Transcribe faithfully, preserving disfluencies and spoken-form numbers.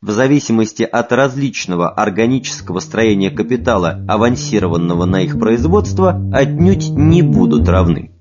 в зависимости от различного органического строения капитала, авансированного на их производство, отнюдь не будут равны.